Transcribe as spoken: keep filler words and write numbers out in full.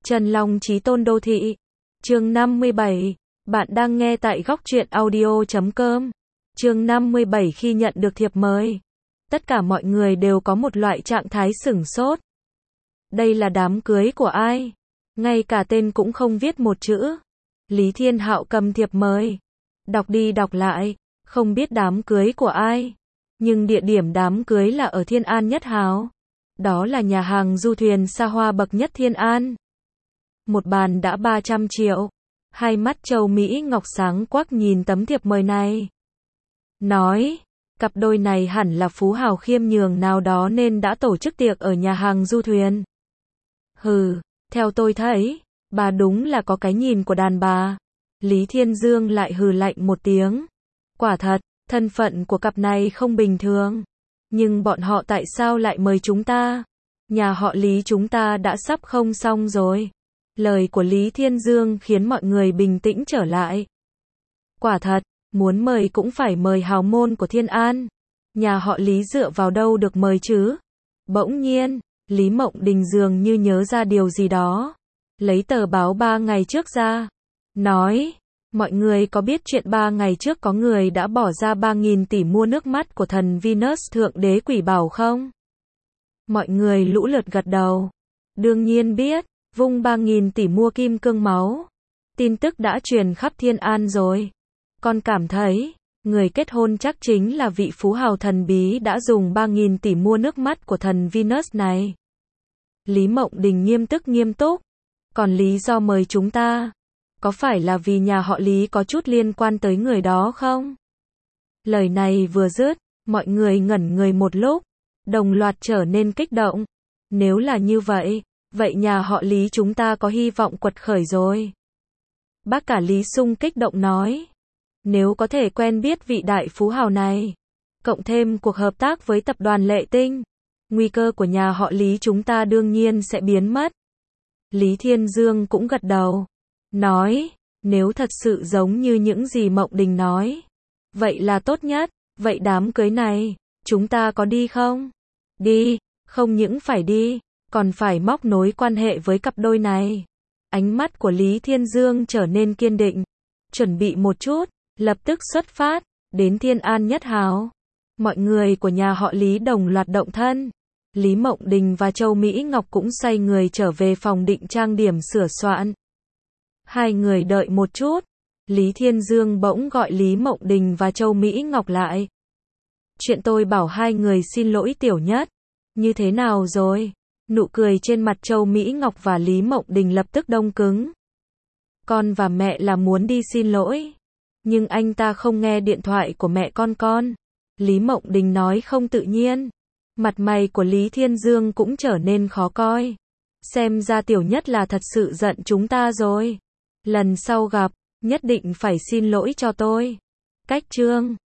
Trần Long Chí Tôn Đô Thị. Chương năm mươi bảy. Bạn đang nghe tại góc truyện audio chấm com. Chương năm mươi bảy. Khi nhận được thiệp mời, tất cả mọi người đều có một loại trạng thái sửng sốt. Đây là đám cưới của ai? Ngay cả tên cũng không viết một chữ. Lý Thiên Hạo cầm thiệp mời, đọc đi đọc lại, không biết đám cưới của ai. Nhưng địa điểm đám cưới là ở Thiên An Nhất Hào. Đó là nhà hàng du thuyền xa hoa bậc nhất Thiên An. Một bàn đã ba trăm triệu. Hai mắt Châu Mỹ Ngọc sáng quắc nhìn tấm thiệp mời này. Nói, cặp đôi này hẳn là phú hào khiêm nhường nào đó nên đã tổ chức tiệc ở nhà hàng du thuyền. Hừ, theo tôi thấy, bà đúng là có cái nhìn của đàn bà. Lý Thiên Dương lại hừ lạnh một tiếng. Quả thật, thân phận của cặp này không bình thường. Nhưng bọn họ tại sao lại mời chúng ta? Nhà họ Lý chúng ta đã sắp không xong rồi. Lời của Lý Thiên Dương khiến mọi người bình tĩnh trở lại. Quả thật, muốn mời cũng phải mời hào môn của Thiên An. Nhà họ Lý dựa vào đâu được mời chứ? Bỗng nhiên, Lý Mộng Đình dường như nhớ ra điều gì đó. Lấy tờ báo ba ngày trước ra. Nói, mọi người có biết chuyện ba ngày trước có người đã bỏ ra ba nghìn tỷ mua nước mắt của thần Venus Thượng Đế Quỷ Bảo không? Mọi người lũ lượt gật đầu. Đương nhiên biết, vung ba nghìn tỷ mua kim cương máu. Tin tức đã truyền khắp Thiên An rồi. Con cảm thấy, người kết hôn chắc chính là vị phú hào thần bí đã dùng ba nghìn tỷ mua nước mắt của thần Venus này. Lý Mộng Đình nghiêm túc nghiêm túc. Còn lý do mời chúng ta, có phải là vì nhà họ Lý có chút liên quan tới người đó không? Lời này vừa dứt, mọi người ngẩn người một lúc, đồng loạt trở nên kích động. Nếu là như vậy, vậy nhà họ Lý chúng ta có hy vọng quật khởi rồi. Bác cả Lý Sung kích động nói, nếu có thể quen biết vị đại phú hào này, cộng thêm cuộc hợp tác với tập đoàn Lệ Tinh, nguy cơ của nhà họ Lý chúng ta đương nhiên sẽ biến mất. Lý Thiên Dương cũng gật đầu, nói, nếu thật sự giống như những gì Mộng Đình nói, vậy là tốt nhất. Vậy đám cưới này, chúng ta có đi không? Đi, không những phải đi, còn phải móc nối quan hệ với cặp đôi này. Ánh mắt của Lý Thiên Dương trở nên kiên định. Chuẩn bị một chút, lập tức xuất phát, đến Thiên An Nhất Hào. Mọi người của nhà họ Lý đồng loạt động thân. Lý Mộng Đình và Châu Mỹ Ngọc cũng xoay người trở về phòng định trang điểm sửa soạn. Hai người đợi một chút. Lý Thiên Dương bỗng gọi Lý Mộng Đình và Châu Mỹ Ngọc lại. Chuyện tôi bảo hai người xin lỗi Tiểu Nhất. Như thế nào rồi? Nụ cười trên mặt Châu Mỹ Ngọc và Lý Mộng Đình lập tức đông cứng. Con và mẹ là muốn đi xin lỗi. Nhưng anh ta không nghe điện thoại của mẹ con con. Lý Mộng Đình nói không tự nhiên. Mặt mày của Lý Thiên Dương cũng trở nên khó coi. Xem ra Tiểu Nhất là thật sự giận chúng ta rồi. Lần sau gặp, nhất định phải xin lỗi cho tôi. Cách chương